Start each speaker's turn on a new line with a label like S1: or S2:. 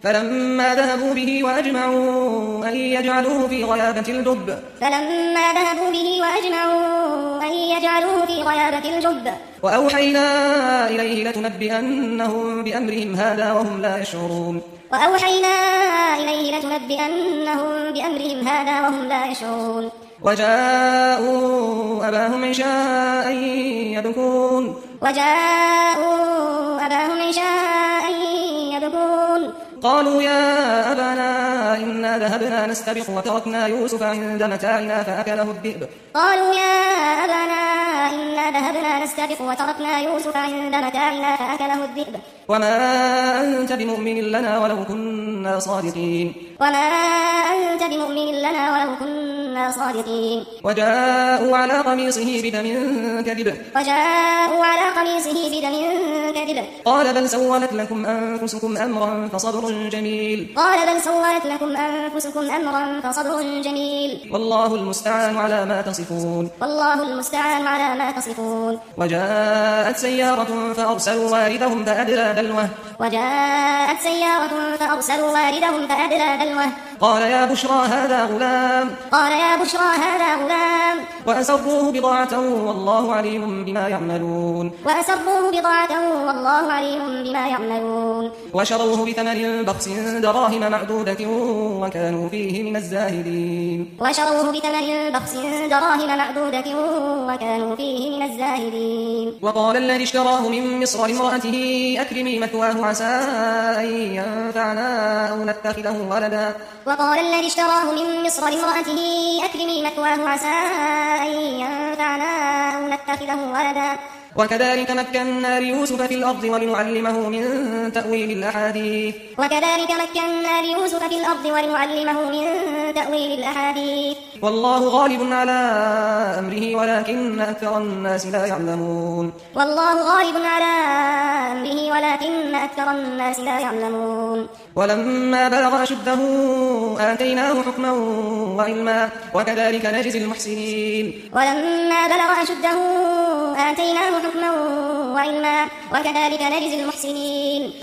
S1: فلما ذهبوا به وأجمعوا أن يجعلوه في غيابة الجب وأوحينا إليه لتنبئنهم بأمرهم هذا وهم لا يشعرون وجاءوا أباهم عشاء يبكون قالوا يا أبانا إنا ذهبنا نستبق وتركنا يوسف عند متاعنا فأكله الذئب وما أنت بمؤمن لنا ولو كنا صادقين وجاءوا على قميصه بدم كذب قال بل سولت لكم أنفسكم أمرا فصبر جميل والله المستعان على ما تصفون وجاءت سيارة فأرسلوا واردهم فأدلى دلوه قال يا بشرى هذا غلام وأسروه بضاعة والله عليم بما يعملون وشروه بثمن بخس دراهم معدودة وكانوا فيه من الزاهدين وقال الذي اشتراه من مصر لامرأته أكرمي مثواه عسى أن ينفعنا أو نتخذه ولدا وكذلك مكنا ليوسف في الأرض ولنعلمه من تأويل الأحاديث والله غالب على أمره ولكن أكثر الناس لا يعلمون ولما بلغ أشده آتيناه حكما وعلما وكذلك نجزي المحسنين